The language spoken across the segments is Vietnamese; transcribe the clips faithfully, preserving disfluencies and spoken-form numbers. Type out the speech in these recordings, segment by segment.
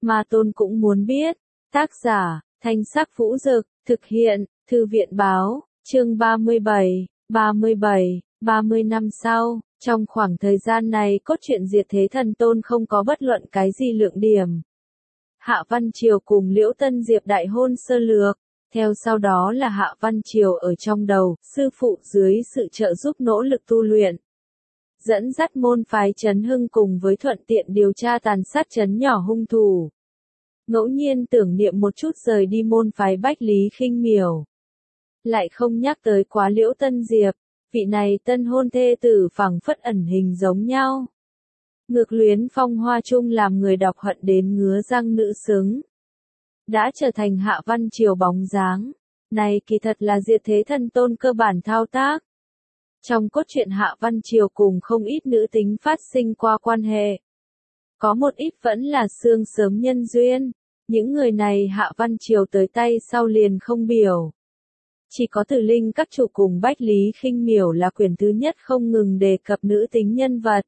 Ma Tôn cũng muốn biết. Tác giả, Thanh Sắc Vũ Dực, thực hiện, Thư viện Báo, chương ba mươi bảy, ba mươi bảy, ba mươi năm sau, trong khoảng thời gian này cốt truyện Diệt Thế Thần Tôn không có bất luận cái gì lượng điểm. Hạ Văn Triều cùng Liễu Tân Diệp đại hôn sơ lược, theo sau đó là Hạ Văn Triều ở trong đầu, sư phụ dưới sự trợ giúp nỗ lực tu luyện. Dẫn dắt môn phái Trấn Hưng cùng với thuận tiện điều tra tàn sát trấn nhỏ hung thủ. Ngẫu nhiên tưởng niệm một chút rời đi môn phái Bách Lý Khinh Miểu. Lại không nhắc tới quá Liễu Tân Diệp, vị này tân hôn thê tử phẳng phất ẩn hình giống nhau. Ngược luyến phong hoa chung làm người đọc hận đến ngứa răng nữ xứng. Đã trở thành Hạ Văn Triều bóng dáng. Này kỳ thật là Diệt Thế Thần Tôn cơ bản thao tác. Trong cốt truyện Hạ Văn Triều cùng không ít nữ tính phát sinh qua quan hệ. Có một ít vẫn là xương sớm nhân duyên. Những người này Hạ Văn Triều tới tay sau liền không biểu. Chỉ có Tử Linh các chủ cùng Bách Lý Khinh Miểu là quyển thứ nhất không ngừng đề cập nữ tính nhân vật.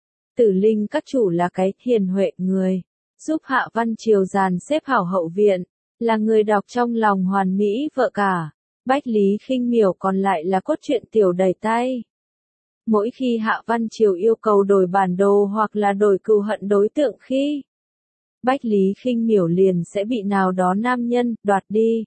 Tử Linh các chủ là cái hiền huệ người, giúp Hạ Văn Triều dàn xếp hảo hậu viện, là người đọc trong lòng hoàn mỹ vợ cả. Bách Lý Khinh Miểu còn lại là cốt truyện tiểu đầy tay. Mỗi khi Hạ Văn Triều yêu cầu đổi bản đồ hoặc là đổi cừu hận đối tượng khi Bách Lý Khinh Miểu liền sẽ bị nào đó nam nhân đoạt đi.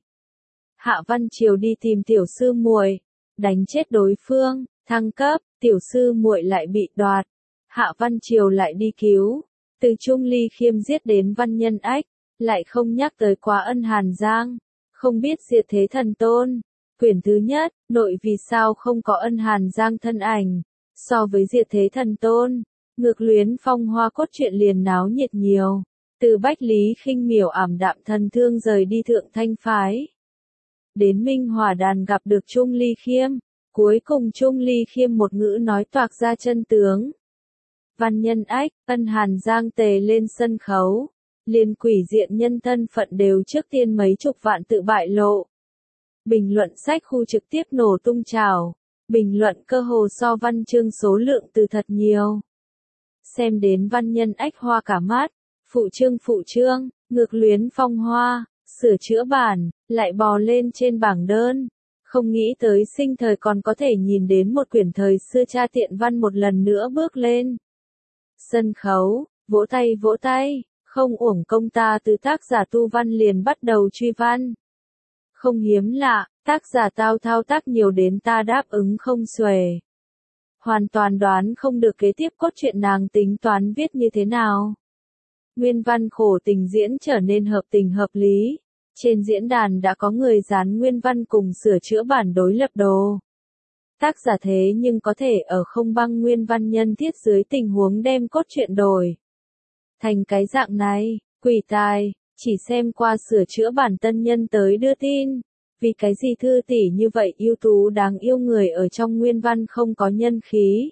Hạ Văn Triều đi tìm tiểu sư muội, đánh chết đối phương, thăng cấp, tiểu sư muội lại bị đoạt. Hạ Văn Triều lại đi cứu, từ Trung Ly Khiêm giết đến Văn Nhân Ách, lại không nhắc tới quá Ân Hàn Giang, không biết Diệt Thế Thần Tôn. Quyển thứ nhất, nội vì sao không có Ân Hàn Giang thân ảnh, so với Diệt Thế Thần Tôn, ngược luyến phong hoa cốt truyện liền náo nhiệt nhiều. Từ Bách Lý Khinh Miểu ảm đạm thân thương rời đi Thượng Thanh Phái. Đến Minh Hòa Đàn gặp được Trung Ly Khiêm, cuối cùng Trung Ly Khiêm một ngữ nói toạc ra chân tướng. Văn Nhân Ách, Ân Hàn Giang tề lên sân khấu, liền quỷ diện nhân thân phận đều trước tiên mấy chục vạn tự bại lộ. Bình luận sách khu trực tiếp nổ tung trào, bình luận cơ hồ so văn chương số lượng từ thật nhiều. Xem đến Văn Nhân Ách hoa cả mắt, phụ chương phụ chương, ngược luyến phong hoa, sửa chữa bản, lại bò lên trên bảng đơn. Không nghĩ tới sinh thời còn có thể nhìn đến một quyển thời xưa tra tiện văn một lần nữa bước lên. Sân khấu, vỗ tay vỗ tay, không uổng công ta từ tác giả tu văn liền bắt đầu truy văn. Không hiếm lạ, tác giả tao thao tác nhiều đến ta đáp ứng không xuể. Hoàn toàn đoán không được kế tiếp cốt truyện nàng tính toán viết như thế nào. Nguyên văn khổ tình diễn trở nên hợp tình hợp lý. Trên diễn đàn đã có người dán nguyên văn cùng sửa chữa bản đối lập đồ. Tác giả thế nhưng có thể ở không băng nguyên văn nhân thiết dưới tình huống đem cốt truyện đổi thành cái dạng này, quỷ tài, chỉ xem qua sửa chữa bản tân nhân tới đưa tin. Vì cái gì thư tỷ như vậy ưu tú đáng yêu người ở trong nguyên văn không có nhân khí.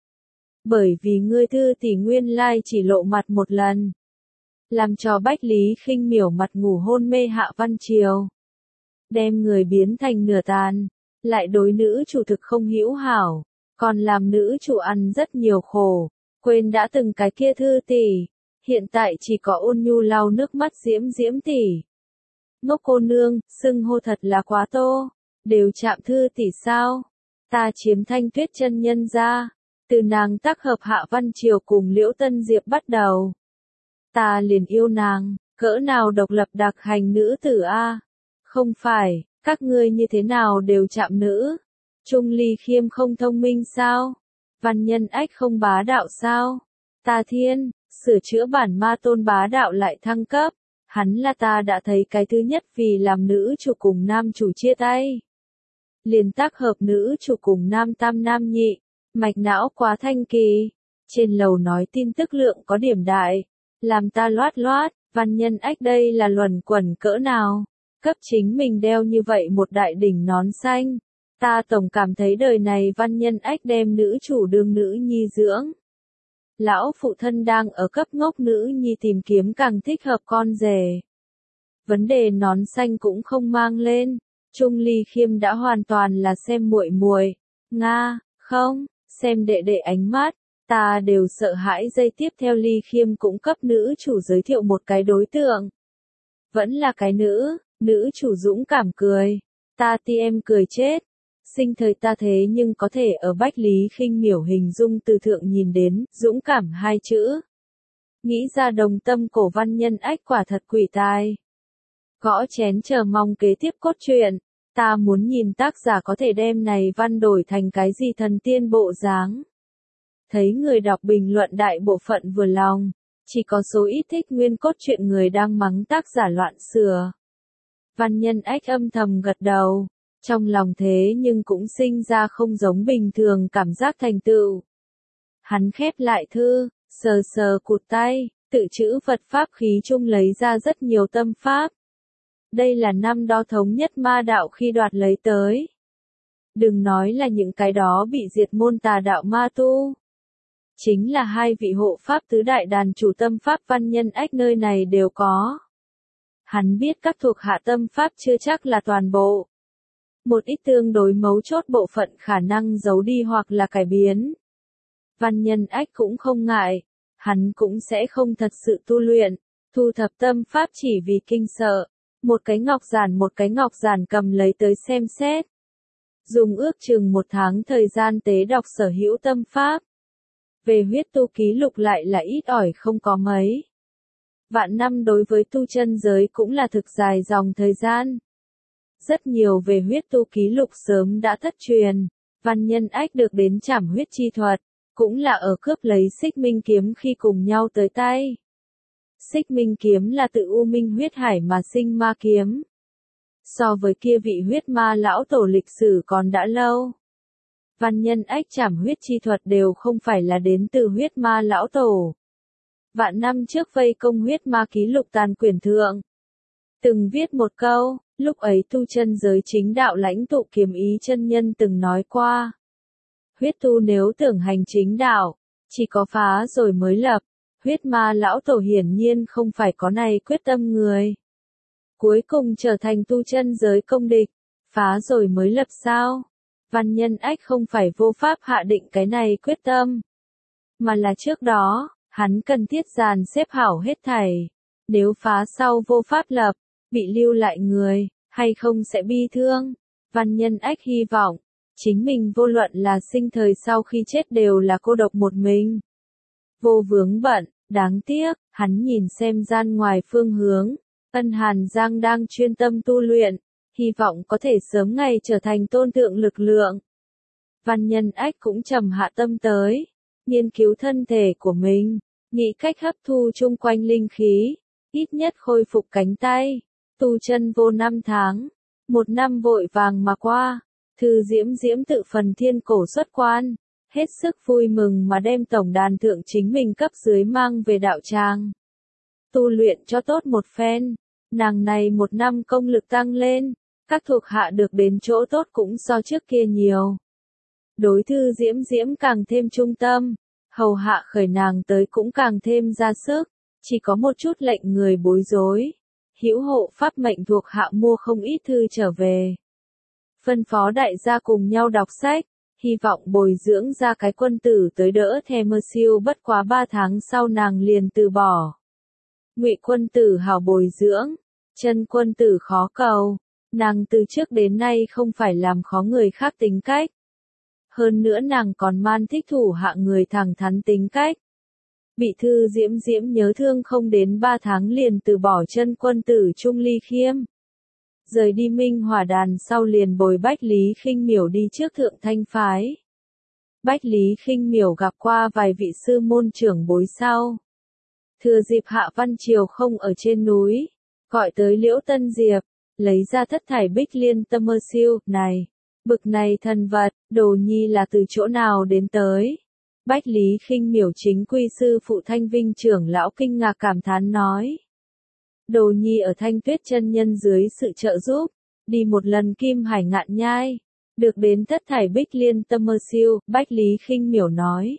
Bởi vì ngươi thư tỷ nguyên lai chỉ lộ mặt một lần. Làm cho Bách Lý Khinh Miểu mặt ngủ hôn mê Hạ Văn Triều. Đem người biến thành nửa tàn, lại đối nữ chủ thực không hữu hảo, còn làm nữ chủ ăn rất nhiều khổ, quên đã từng cái kia thư tỷ, hiện tại chỉ có ôn nhu lau nước mắt diễm diễm tỷ. Ngốc cô nương, xưng hô thật là quá tô, đều chạm thư tỷ sao? Ta chiếm Thanh Tuyết chân nhân ra, từ nàng tác hợp Hạ Văn Triều cùng Liễu Tân Diệp bắt đầu. Ta liền yêu nàng, cỡ nào độc lập đặc hành nữ tử a? Không phải, các ngươi như thế nào đều chạm nữ? Trung Ly Khiêm không thông minh sao? Văn Nhân Ách không bá đạo sao? Ta thiên, sửa chữa bản Ma Tôn bá đạo lại thăng cấp. Hắn là ta đã thấy cái thứ nhất vì làm nữ chủ cùng nam chủ chia tay. Liền tác hợp nữ chủ cùng nam tam nam nhị, mạch não quá thanh kỳ. Trên lầu nói tin tức lượng có điểm đại. Làm ta loát loát, Văn Nhân Ách đây là luẩn quẩn cỡ nào, cấp chính mình đeo như vậy một đại đỉnh nón xanh. Ta tổng cảm thấy đời này Văn Nhân Ách đem nữ chủ đương nữ nhi dưỡng. Lão phụ thân đang ở cấp ngốc nữ nhi tìm kiếm càng thích hợp con rể. Vấn đề nón xanh cũng không mang lên, Trung Ly Khiêm đã hoàn toàn là xem muội muội, nga, không, xem đệ đệ ánh mắt, Ta đều sợ hãi. Giây tiếp theo Ly Khiêm cũng cấp nữ chủ giới thiệu một cái đối tượng. Vẫn là cái nữ, nữ chủ dũng cảm cười. Ta ti em cười chết. Sinh thời ta thế nhưng có thể ở Bách Lý Khinh Miểu hình dung từ thượng nhìn đến, dũng cảm hai chữ. Nghĩ ra đồng tâm cổ văn nhân ách quả thật quỷ tai. Gõ chén chờ mong kế tiếp cốt truyện. Ta muốn nhìn tác giả có thể đem này văn đổi thành cái gì thần tiên bộ dáng. Thấy người đọc bình luận đại bộ phận vừa lòng, chỉ có số ít thích nguyên cốt truyện người đang mắng tác giả loạn sửa. Văn nhân ách âm thầm gật đầu, trong lòng thế nhưng cũng sinh ra không giống bình thường cảm giác thành tựu. Hắn khép lại thư, sờ sờ cụt tay, tự chữ Phật pháp khí chung lấy ra rất nhiều tâm pháp. Đây là năm đó thống nhất ma đạo khi đoạt lấy tới. Đừng nói là những cái đó bị diệt môn tà đạo ma tu. Chính là hai vị hộ pháp tứ đại đàn chủ tâm pháp văn nhân ách nơi này đều có. Hắn biết các thuộc hạ tâm pháp chưa chắc là toàn bộ. Một ít tương đối mấu chốt bộ phận khả năng giấu đi hoặc là cải biến. Văn nhân ách cũng không ngại, hắn cũng sẽ không thật sự tu luyện, thu thập tâm pháp chỉ vì kinh sợ. Một cái ngọc giản một cái ngọc giản cầm lấy tới xem xét. Dùng ước chừng một tháng thời gian tế đọc sở hữu tâm pháp. Về huyết tu ký lục lại là ít ỏi không có mấy. Vạn năm đối với tu chân giới cũng là thực dài dòng thời gian. Rất nhiều về huyết tu ký lục sớm đã thất truyền, văn nhân ách được đến trảm huyết chi thuật, cũng là ở cướp lấy xích minh kiếm khi cùng nhau tới tay. Xích minh kiếm là tự U Minh huyết hải mà sinh ma kiếm. So với kia vị huyết ma lão tổ lịch sử còn đã lâu. Văn nhân ách trảm huyết chi thuật đều không phải là đến từ huyết ma lão tổ. Vạn năm trước vây công huyết ma ký lục tàn quyển thượng. Từng viết một câu, lúc ấy tu chân giới chính đạo lãnh tụ Kiếm Ý chân nhân từng nói qua. Huyết tu nếu tưởng hành chính đạo, chỉ có phá rồi mới lập. Huyết ma lão tổ hiển nhiên không phải có này quyết tâm người. Cuối cùng trở thành tu chân giới công địch, phá rồi mới lập sao. Văn nhân ách không phải vô pháp hạ định cái này quyết tâm. Mà là trước đó, hắn cần thiết dàn xếp hảo hết thảy. Nếu phá sau vô pháp lập, bị lưu lại người, hay không sẽ bi thương. Văn nhân ách hy vọng, chính mình vô luận là sinh thời sau khi chết đều là cô độc một mình. Vô vướng bận, đáng tiếc, hắn nhìn xem gian ngoài phương hướng, Ân Hàn Giang đang chuyên tâm tu luyện, hy vọng có thể sớm ngày trở thành tôn thượng lực lượng. Văn nhân ách cũng trầm hạ tâm tới, nghiên cứu thân thể của mình, nghĩ cách hấp thu chung quanh linh khí, ít nhất khôi phục cánh tay, tu chân vô năm tháng, một năm vội vàng mà qua, Thư Diễm Diễm tự phần thiên cổ xuất quan. Hết sức vui mừng mà đem tổng đàn thượng chính mình cấp dưới mang về đạo tràng. Tu luyện cho tốt một phen, nàng này một năm công lực tăng lên, các thuộc hạ được đến chỗ tốt cũng so trước kia nhiều. Đối Thư Diễm Diễm càng thêm trung tâm, hầu hạ khởi nàng tới cũng càng thêm ra sức, chỉ có một chút lệnh người bối rối. Hữu hộ pháp mệnh thuộc hạ mua không ít thư trở về. Phân phó đại gia cùng nhau đọc sách. Hy vọng bồi dưỡng ra cái quân tử tới đỡ thè mơ siêu bất quá ba tháng sau nàng liền từ bỏ. Ngụy quân tử hảo bồi dưỡng, chân quân tử khó cầu, nàng từ trước đến nay không phải làm khó người khác tính cách. Hơn nữa nàng còn man thích thủ hạ người thẳng thắn tính cách. Bị Thư Diễm Diễm nhớ thương không đến ba tháng liền từ bỏ chân quân tử Trung Ly Khiêm. Rời đi Minh Hỏa đàn sau liền bồi Bách Lý Khinh Miểu đi trước thượng thanh phái. Bách Lý Khinh Miểu gặp qua vài vị sư môn trưởng bối sau. Thừa dịp Hạ Văn Triều không ở trên núi, gọi tới Liễu Tân Diệp, lấy ra thất thải bích liên tâm mơ siêu, này, bực này thần vật, đồ nhi là từ chỗ nào đến tới. Bách Lý Khinh Miểu chính quy sư phụ Thanh Vinh trưởng lão kinh ngạc cảm thán nói. Đồ nhi ở Thanh Tuyết chân nhân dưới sự trợ giúp, đi một lần Kim Hải Ngạn Nhai, được đến thất thải bích liên tâm mơ siêu, Bách Lý Khinh Miểu nói.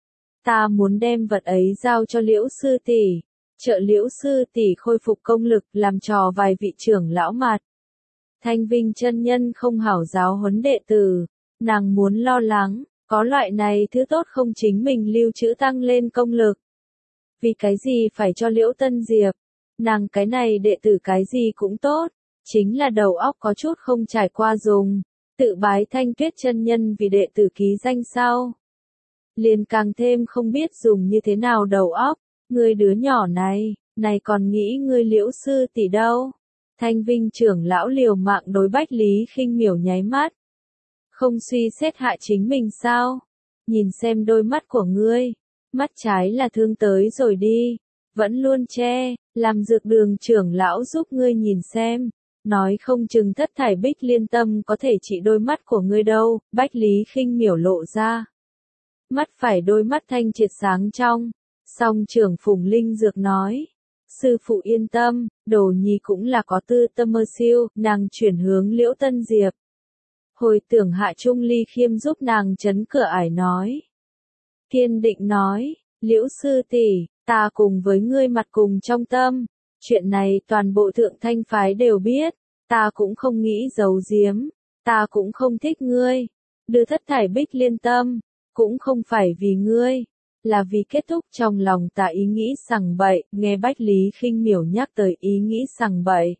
Ta muốn đem vật ấy giao cho Liễu sư tỷ, trợ Liễu sư tỷ khôi phục công lực, làm trò vài vị trưởng lão mặt. Thanh Vinh chân nhân không hảo giáo huấn đệ tử, nàng muốn lo lắng, Có loại này thứ tốt không chính mình lưu trữ tăng lên công lực. Vì cái gì phải cho Liễu Tân Diệp? Nàng cái này đệ tử cái gì cũng tốt, chính là đầu óc có chút không trải qua dùng, tự bái Thanh Tuyết chân nhân vì đệ tử ký danh sau. Liền càng thêm không biết dùng như thế nào đầu óc, ngươi đứa nhỏ này, này còn nghĩ ngươi Liễu sư tỷ đâu. Thanh Vinh trưởng lão liều mạng đối Bách Lý Khinh Miểu nháy mắt. Không suy xét hại chính mình sao? Nhìn xem đôi mắt của ngươi, mắt trái là thương tới rồi đi, vẫn luôn che, làm dược đường trưởng lão giúp ngươi nhìn xem, nói không chừng thất thải bích liên tâm có thể trị đôi mắt của ngươi đâu. Bách Lý Khinh Miểu lộ ra. Mắt phải đôi mắt thanh triệt sáng trong, song trưởng Phùng Linh Dược nói. Sư phụ yên tâm, đồ nhi cũng là có tư tâm mơ siêu, nàng chuyển hướng Liễu Tân Diệp. Hồi tưởng Hạ Trung Ly Khiêm giúp nàng chấn cửa ải nói. Kiên định nói, Liễu sư tỷ, ta cùng với ngươi mặt cùng trong tâm, chuyện này toàn bộ thượng thanh phái đều biết, ta cũng không nghĩ giấu giếm, ta cũng không thích ngươi, đưa thất thải bích liên tâm, cũng không phải vì ngươi, là vì kết thúc trong lòng ta ý nghĩ sằng bậy. Nghe Bách Lý Khinh Miểu nhắc tới ý nghĩ sằng bậy.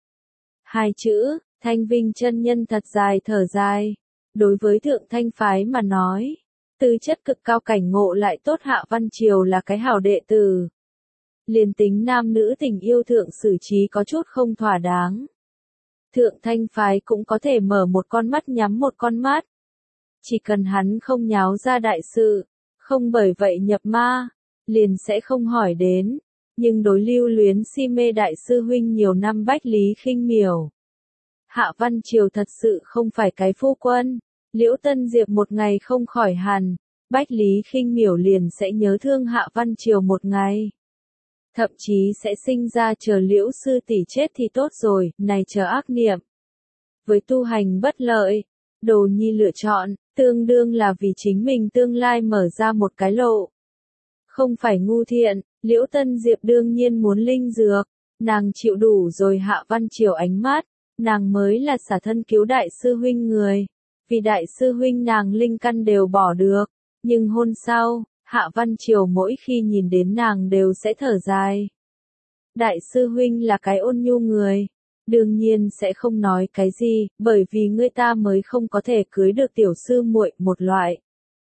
Hai chữ, Thanh Vinh chân nhân thật dài thở dài, đối với thượng thanh phái mà nói. Tư chất cực cao cảnh ngộ lại tốt Hạ Văn Triều là cái hảo đệ tử. Liền tính nam nữ tình yêu thượng xử trí có chút không thỏa đáng. Thượng thanh phái cũng có thể mở một con mắt nhắm một con mắt. Chỉ cần hắn không nháo ra đại sự, không bởi vậy nhập ma, liền sẽ không hỏi đến. Nhưng đối lưu luyến si mê đại sư huynh nhiều năm Bách Lý Khinh Miểu. Hạ Văn Triều thật sự không phải cái phu quân. Liễu Tân Diệp một ngày không khỏi hẳn, Bách Lý Khinh Miểu liền sẽ nhớ thương Hạ Văn Triều một ngày. Thậm chí sẽ sinh ra chờ Liễu sư tỷ chết thì tốt rồi, này chờ ác niệm. Với tu hành bất lợi, đồ nhi lựa chọn, tương đương là vì chính mình tương lai mở ra một cái lộ. Không phải ngu thiện, Liễu Tân Diệp đương nhiên muốn linh dược, nàng chịu đủ rồi Hạ Văn Triều ánh mắt, nàng mới là xả thân cứu đại sư huynh người. Vì đại sư huynh nàng linh căn đều bỏ được, nhưng hôn sau, Hạ Văn Triều mỗi khi nhìn đến nàng đều sẽ thở dài. Đại sư huynh là cái ôn nhu người, đương nhiên sẽ không nói cái gì, bởi vì người ta mới không có thể cưới được tiểu sư muội một loại.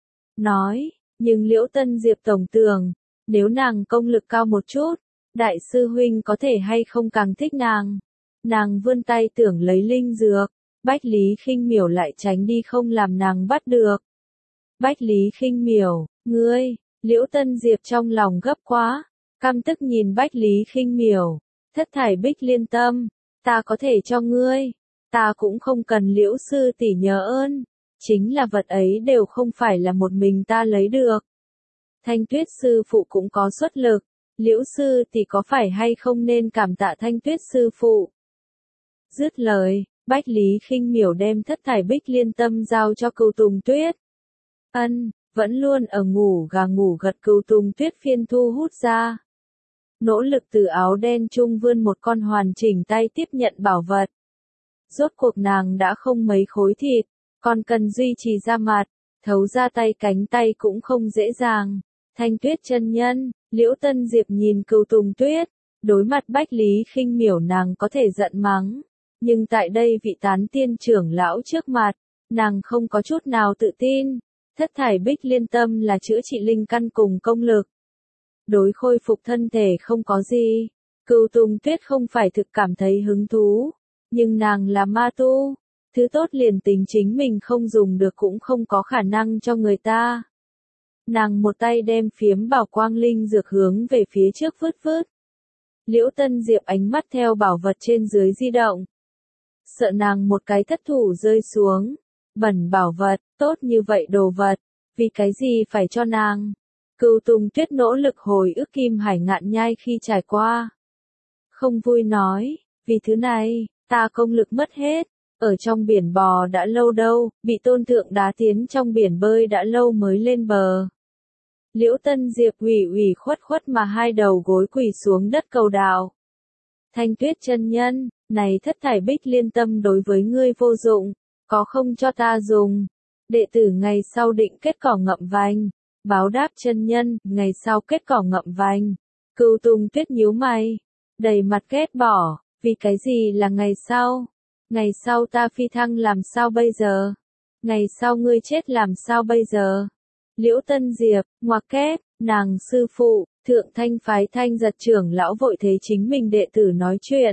Nói, nhưng Liễu Tân Diệp tổng tưởng, nếu nàng công lực cao một chút, đại sư huynh có thể hay không càng thích nàng. Nàng vươn tay tưởng lấy linh dược. Bách Lý Khinh Miểu lại tránh đi không làm nàng bắt được. Bách Lý Khinh Miểu, ngươi, Liễu Tân Diệp trong lòng gấp quá, căm tức nhìn Bách Lý Khinh Miểu, thất thải bích liên tâm, ta có thể cho ngươi, ta cũng không cần Liễu sư tỷ nhớ ơn, chính là vật ấy đều không phải là một mình ta lấy được. Thanh Tuyết sư phụ cũng có xuất lực, Liễu sư tỷ có phải hay không nên cảm tạ Thanh Tuyết sư phụ. Dứt lời. Bách Lý Khinh Miểu đem thất thải bích liên tâm giao cho Cửu Tùng Tuyết. Ân, vẫn luôn ở ngủ gà ngủ gật Cửu Tùng Tuyết phiên thu hút ra. Nỗ lực từ áo đen trung vươn một con hoàn chỉnh tay tiếp nhận bảo vật. Rốt cuộc nàng đã không mấy khối thịt, còn cần duy trì ra mặt, thấu ra tay cánh tay cũng không dễ dàng. Thanh Tuyết chân nhân, Liễu Tân Diệp nhìn Cửu Tùng Tuyết, đối mặt Bách Lý Khinh Miểu nàng có thể giận mắng. Nhưng tại đây vị tán tiên trưởng lão trước mặt, nàng không có chút nào tự tin. Thất thải bích liên tâm là chữa trị linh căn cùng công lực. Đối khôi phục thân thể không có gì. Cửu Tùng Tuyết không phải thực cảm thấy hứng thú. Nhưng nàng là ma tu. Thứ tốt liền tính chính mình không dùng được cũng không có khả năng cho người ta. Nàng một tay đem phiếm bảo quang linh dược hướng về phía trước vứt vứt. Liễu Tân Diệp ánh mắt theo bảo vật trên dưới di động. Sợ nàng một cái thất thủ rơi xuống. Bẩn bảo vật, tốt như vậy đồ vật, vì cái gì phải cho nàng. Cửu Tùng Tuyết nỗ lực hồi ức Kim Hải Ngạn Nhai khi trải qua. Không vui nói, vì thứ này, ta công lực mất hết, ở trong biển bò đã lâu đâu, bị tôn thượng đá tiến trong biển bơi đã lâu mới lên bờ. Liễu Tân Diệp ủy ủy khuất khuất mà hai đầu gối quỳ xuống đất cầu đạo. Thanh Tuyết chân nhân, này thất thải bích liên tâm đối với ngươi vô dụng, có không cho ta dùng. đệ tử ngày sau định kết cỏ ngậm vành. Báo đáp chân nhân, ngày sau kết cỏ ngậm vành. Cửu Tùng Tuyết nhíu mày, đầy mặt ghét bỏ, vì cái gì là ngày sau? Ngày sau ta phi thăng làm sao bây giờ? Ngày sau ngươi chết làm sao bây giờ? Liễu Tân Diệp, ngoặc kép, nàng sư phụ, Thượng Thanh phái Thanh Giật trưởng lão vội thế chính mình đệ tử nói chuyện.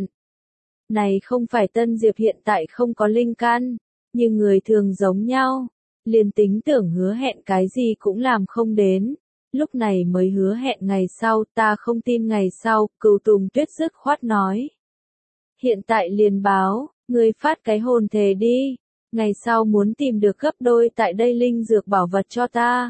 Này không phải Tân Diệp hiện tại không có linh căn, nhưng người thường giống nhau, liền tính tưởng hứa hẹn cái gì cũng làm không đến. Lúc này mới hứa hẹn ngày sau, ta không tin ngày sau, Cửu Tùng Tuyết dứt khoát nói. Hiện tại liền báo, ngươi phát cái hồn thề đi, ngày sau muốn tìm được gấp đôi tại đây linh dược bảo vật cho ta.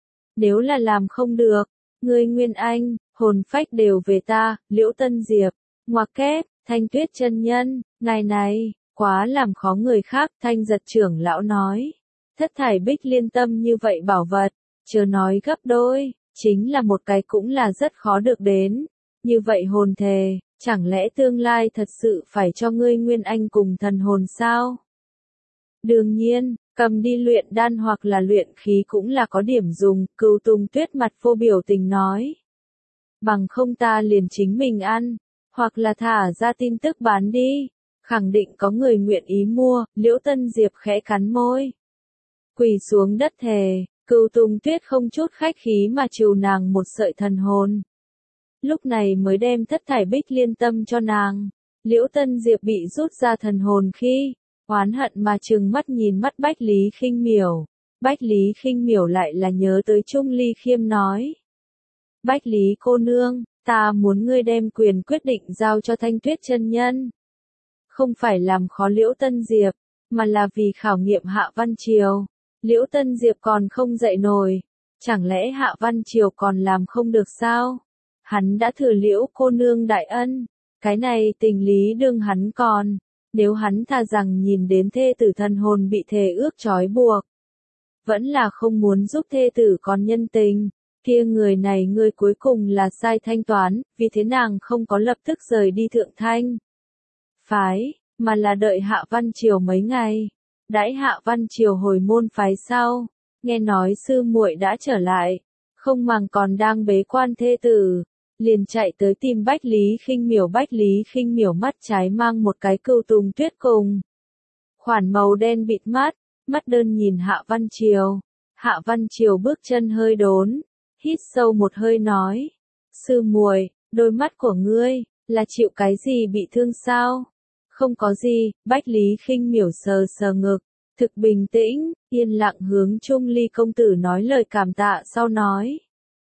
Nếu là làm không được, ngươi Nguyên Anh, hồn phách đều về ta. Liễu Tân Diệp, ngoặc kép, Thanh Tuyết chân nhân, ngài này, quá làm khó người khác. Thanh Giật trưởng lão nói, thất thải bích liên tâm như vậy bảo vật, chớ nói gấp đôi, chính là một cái cũng là rất khó được đến. Như vậy hồn thề, chẳng lẽ tương lai thật sự phải cho ngươi Nguyên Anh cùng thần hồn sao? Đương nhiên, cầm đi luyện đan hoặc là luyện khí cũng là có điểm dùng. Cửu Tùng Tuyết mặt vô biểu tình nói. Bằng không ta liền chính mình ăn, hoặc là thả ra tin tức bán đi, khẳng định có người nguyện ý mua. Liễu Tân Diệp khẽ cắn môi, quỳ xuống đất thề. Cửu Tùng Tuyết không chút khách khí mà trừ nàng một sợi thần hồn. Lúc này mới đem thất thải bích liên tâm cho nàng. Liễu Tân Diệp bị rút ra thần hồn khi, oán hận mà trừng mắt nhìn mắt Bách Lý Khinh Miểu. Bách Lý Khinh Miểu lại là nhớ tới Trung Ly Khiêm nói. Bách Lý cô nương, ta muốn ngươi đem quyền quyết định giao cho Thanh Tuyết chân nhân. Không phải làm khó Liễu Tân Diệp, mà là vì khảo nghiệm Hạ Văn Triều. Liễu Tân Diệp còn không dậy nổi, chẳng lẽ Hạ Văn Triều còn làm không được sao? Hắn đã thừa Liễu cô nương đại ân, cái này tình lý đương hắn còn, nếu hắn thà rằng nhìn đến thê tử thần hồn bị thề ước trói buộc, vẫn là không muốn giúp thê tử còn nhân tình, kia người này người cuối cùng là sai thanh toán, vì thế nàng không có lập tức rời đi Thượng Thanh phái, mà là đợi Hạ Văn Triều mấy ngày. Đãi Hạ Văn Triều hồi môn phái sau, nghe nói sư muội đã trở lại, không màng còn đang bế quan thê tử, liền chạy tới tìm Bách Lý Khinh Miểu. Bách Lý Khinh Miểu mắt trái mang một cái Cửu Tùng Tuyết cùng khoản màu đen bịt mắt, mắt đơn nhìn Hạ Văn Triều. Hạ Văn Triều bước chân hơi đốn, hít sâu một hơi nói, sư muội, đôi mắt của ngươi, là chịu cái gì bị thương sao? Không có gì. Bách Lý Khinh Miểu sờ sờ ngực, thực bình tĩnh, yên lặng hướng Trung Ly công tử nói lời cảm tạ sau nói.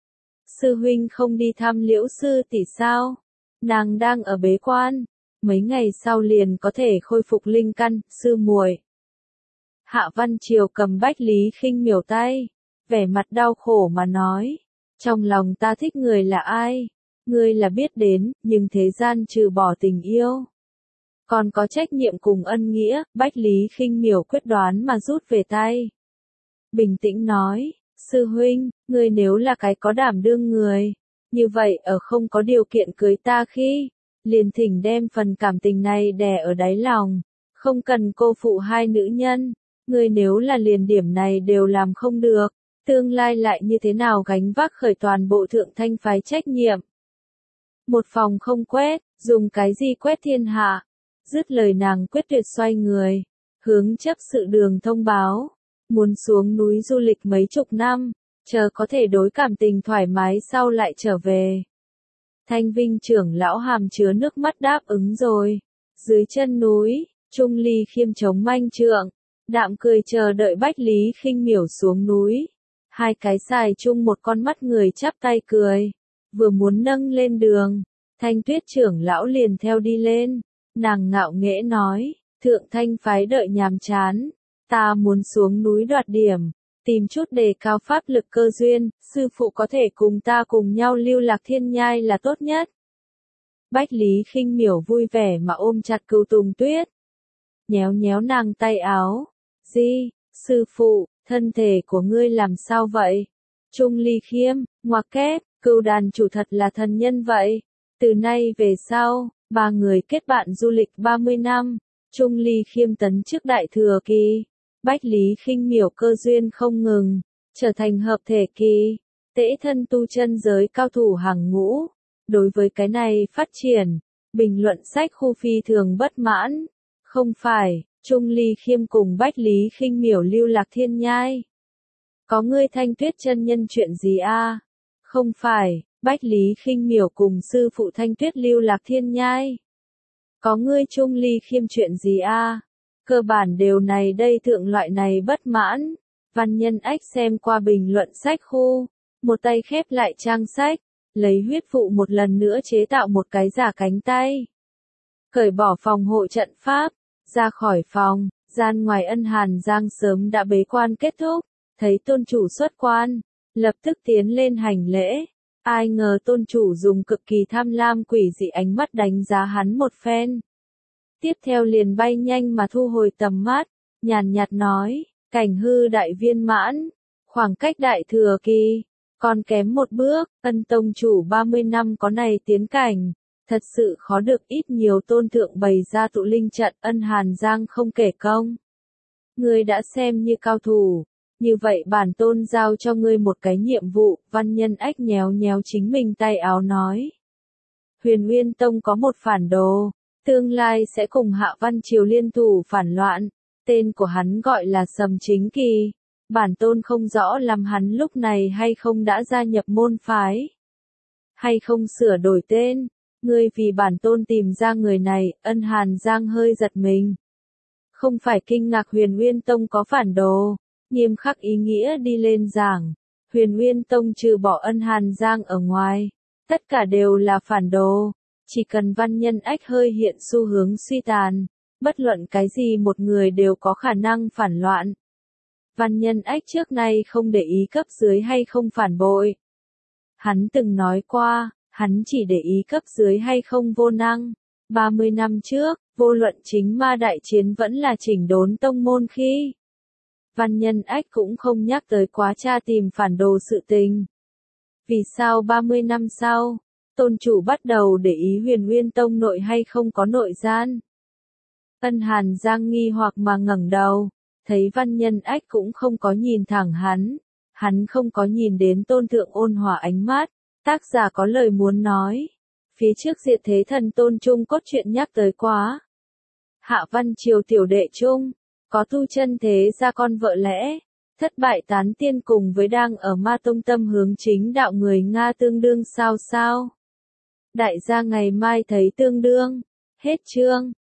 Sư huynh không đi thăm Liễu sư tỷ sao? Nàng đang ở bế quan, mấy ngày sau liền có thể khôi phục linh căn. Sư muội. Hạ Văn Triều cầm Bách Lý Khinh Miểu tay, vẻ mặt đau khổ mà nói, trong lòng ta thích người là ai? Ngươi là biết đến, nhưng thế gian trừ bỏ tình yêu, còn có trách nhiệm cùng ân nghĩa. Bách Lý Khinh Miểu quyết đoán mà rút về tay, bình tĩnh nói, sư huynh, ngươi nếu là cái có đảm đương người, như vậy ở không có điều kiện cưới ta khi, liền thỉnh đem phần cảm tình này đè ở đáy lòng, không cần cô phụ hai nữ nhân. Ngươi nếu là liền điểm này đều làm không được, tương lai lại như thế nào gánh vác khởi toàn bộ Thượng Thanh phái trách nhiệm? Một phòng không quét, dùng cái gì quét thiên hạ? Dứt lời nàng quyết tuyệt xoay người, hướng chấp sự đường thông báo, muốn xuống núi du lịch mấy chục năm, chờ có thể đối cảm tình thoải mái sau lại trở về. Thanh Vinh trưởng lão hàm chứa nước mắt đáp ứng rồi. Dưới chân núi, Trung Ly Khiêm chống manh trượng, đạm cười chờ đợi Bách Lý Khinh Miểu xuống núi. Hai cái xài chung một con mắt người chắp tay cười, vừa muốn nâng lên đường, Thanh Tuyết trưởng lão liền theo đi lên. Nàng ngạo nghễ nói, Thượng Thanh phái đợi nhàm chán, ta muốn xuống núi đoạt điểm, tìm chút đề cao pháp lực cơ duyên, sư phụ có thể cùng ta cùng nhau lưu lạc thiên nhai là tốt nhất. Bách Lý Khinh Miểu vui vẻ mà ôm chặt Cửu Tùng Tuyết, nhéo nhéo nàng tay áo, gì, sư phụ, thân thể của ngươi làm sao vậy? Trung Ly Khiêm, ngoặc kép, Cửu đàn chủ thật là thần nhân vậy. Từ nay về sau, ba người kết bạn du lịch ba mươi năm, Trung Ly Khiêm tấn chức đại thừa kỳ, Bách Lý Khinh Miểu cơ duyên không ngừng, trở thành hợp thể kỳ, tễ thân tu chân giới cao thủ hàng ngũ. Đối với cái này phát triển, bình luận sách khu phi thường bất mãn. Không phải, Trung Ly Khiêm cùng Bách Lý Khinh Miểu lưu lạc thiên nhai. Có ngươi Thanh Tuyết chân nhân chuyện gì a? Không phải, Bách Lý Khinh Miểu cùng sư phụ Thanh Tuyết lưu lạc thiên nhai. Có ngươi Trung Ly Khiêm chuyện gì a? Cơ bản đều này đây thượng loại này bất mãn. Văn Nhân Ách xem qua bình luận sách khu, một tay khép lại trang sách, lấy huyết vụ một lần nữa chế tạo một cái giả cánh tay. Cởi bỏ phòng hộ trận pháp, ra khỏi phòng, gian ngoài Ân Hàn Giang sớm đã bế quan kết thúc, thấy tôn chủ xuất quan, lập tức tiến lên hành lễ. Ai ngờ tôn chủ dùng cực kỳ tham lam quỷ dị ánh mắt đánh giá hắn một phen. Tiếp theo liền bay nhanh mà thu hồi tầm mắt, nhàn nhạt nói, cảnh hư đại viên mãn, khoảng cách đại thừa kỳ, còn kém một bước. Ân tông chủ ba mươi năm có này tiến cảnh, thật sự khó được, ít nhiều tôn thượng bày ra tụ linh trận. Ân Hàn Giang không kể công. Ngươi đã xem như cao thủ, như vậy bản tôn giao cho ngươi một cái nhiệm vụ. Văn Nhân Ách nhéo nhéo chính mình tay áo nói. Huyền Nguyên Tông có một phản đồ, tương lai sẽ cùng Hạ Văn Triều liên thủ phản loạn, tên của hắn gọi là Sầm Chính Kỳ. Bản tôn không rõ làm hắn lúc này hay không đã gia nhập môn phái, hay không sửa đổi tên. Ngươi vì bản tôn tìm ra người này. Ân Hàn Giang hơi giật mình. Không phải kinh ngạc Huyền Nguyên Tông có phản đồ, nghiêm khắc ý nghĩa đi lên giảng. Huyền Nguyên Tông trừ bỏ Ân Hàn Giang ở ngoài, tất cả đều là phản đồ. Chỉ cần Văn Nhân Ách hơi hiện xu hướng suy tàn, bất luận cái gì một người đều có khả năng phản loạn. Văn Nhân Ách trước nay không để ý cấp dưới hay không phản bội. Hắn từng nói qua, hắn chỉ để ý cấp dưới hay không vô năng. ba mươi năm trước, vô luận chính ma đại chiến vẫn là chỉnh đốn tông môn khi. Văn Nhân Ách cũng không nhắc tới quá tra tìm phản đồ sự tình. Vì sao ba mươi năm sau, tôn chủ bắt đầu để ý Huyền Nguyên Tông nội hay không có nội gian? Ân Hàn Giang nghi hoặc mà ngẩng đầu, thấy Văn Nhân Ách cũng không có nhìn thẳng hắn, hắn không có nhìn đến tôn thượng ôn hòa ánh mắt. Tác giả có lời muốn nói. Phía trước Diệt Thế Thần Tôn Trung cốt truyện nhắc tới quá. Hạ Văn Triều tiểu đệ Trung, có tu chân thế gia con vợ lẽ, thất bại tán tiên cùng với đang ở ma tông tâm hướng chính đạo người Nga tương đương sao sao. Đại gia ngày mai thấy tương đương. Hết chương.